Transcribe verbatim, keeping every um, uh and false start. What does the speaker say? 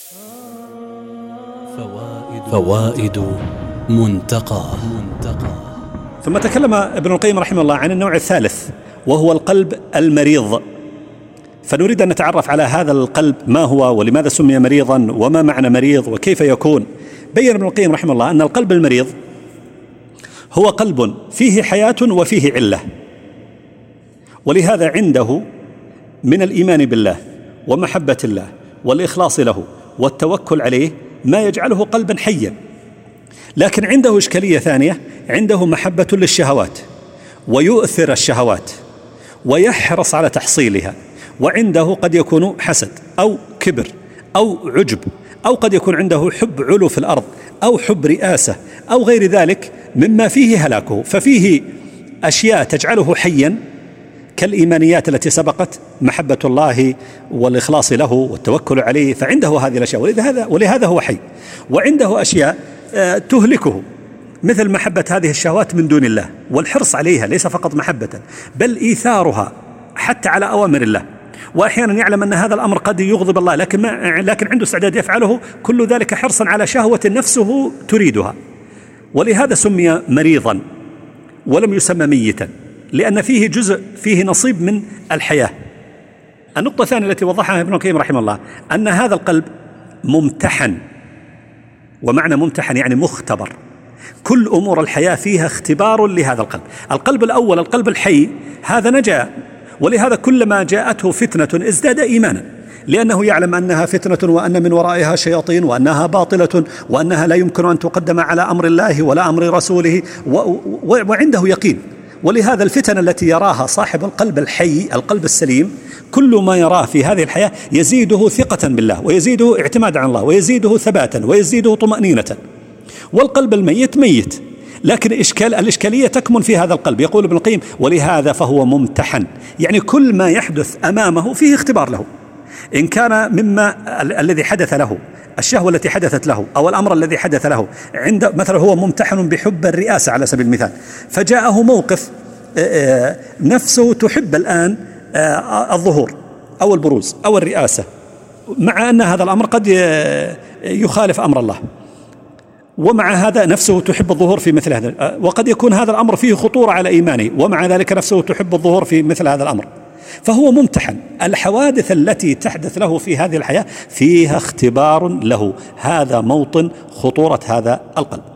فوائد منتقى منتقى ثم تكلم ابن القيم رحمه الله عن النوع الثالث وهو القلب المريض، فنريد أن نتعرف على هذا القلب ما هو ولماذا سمي مريضا وما معنى مريض وكيف يكون. بين ابن القيم رحمه الله أن القلب المريض هو قلب فيه حياة وفيه علة، ولهذا عنده من الإيمان بالله ومحبة الله والإخلاص له والتوكل عليه ما يجعله قلبا حيا، لكن عنده إشكالية ثانية، عنده محبة للشهوات ويؤثر الشهوات ويحرص على تحصيلها، وعنده قد يكون حسد أو كبر أو عجب، أو قد يكون عنده حب علو في الأرض أو حب رئاسة أو غير ذلك مما فيه هلاكه. ففيه أشياء تجعله حيا كالإيمانيات التي سبقت، محبة الله والإخلاص له والتوكل عليه، فعنده هذه الأشياء ولهذا, ولهذا هو حي. وعنده أشياء تهلكه مثل محبة هذه الشهوات من دون الله والحرص عليها، ليس فقط محبة بل إيثارها حتى على أوامر الله، وأحيانا يعلم أن هذا الأمر قد يغضب الله لكن, ما لكن عنده استعداد يفعله، كل ذلك حرصا على شهوة نفسه تريدها، ولهذا سمي مريضا ولم يسمى ميتا، لأن فيه جزء فيه نصيب من الحياة. النقطة الثانية التي وضحها ابن القيم رحمه الله أن هذا القلب ممتحن، ومعنى ممتحن يعني مختبر، كل أمور الحياة فيها اختبار لهذا القلب. القلب الأول القلب الحي هذا نجا، ولهذا كلما جاءته فتنة ازداد إيمانا، لأنه يعلم أنها فتنة وأن من ورائها شياطين وأنها باطلة وأنها لا يمكن أن تقدم على أمر الله ولا أمر رسوله، وعنده يقين. ولهذا الفتن التي يراها صاحب القلب الحي القلب السليم كل ما يراه في هذه الحياة يزيده ثقة بالله ويزيده اعتمادا على الله ويزيده ثباتا ويزيده طمأنينة. والقلب الميت ميت، لكن إشكال الإشكالية تكمن في هذا القلب. يقول ابن القيم ولهذا فهو ممتحن، يعني كل ما يحدث أمامه فيه اختبار له، إن كان مما الذي حدث له، الشهوة التي حدثت له أو الأمر الذي حدث له، عند مثلا هو ممتحن بحب الرئاسة على سبيل المثال، فجاءه موقف نفسه تحب الآن الظهور أو البروز أو الرئاسة، مع أن هذا الأمر قد يخالف أمر الله، ومع هذا نفسه تحب الظهور في مثل هذا، وقد يكون هذا الأمر فيه خطورة على إيمانه، ومع ذلك نفسه تحب الظهور في مثل هذا الأمر، فهو ممتحن. الحوادث التي تحدث له في هذه الحياة فيها اختبار له، هذا موطن خطورة هذا القلب.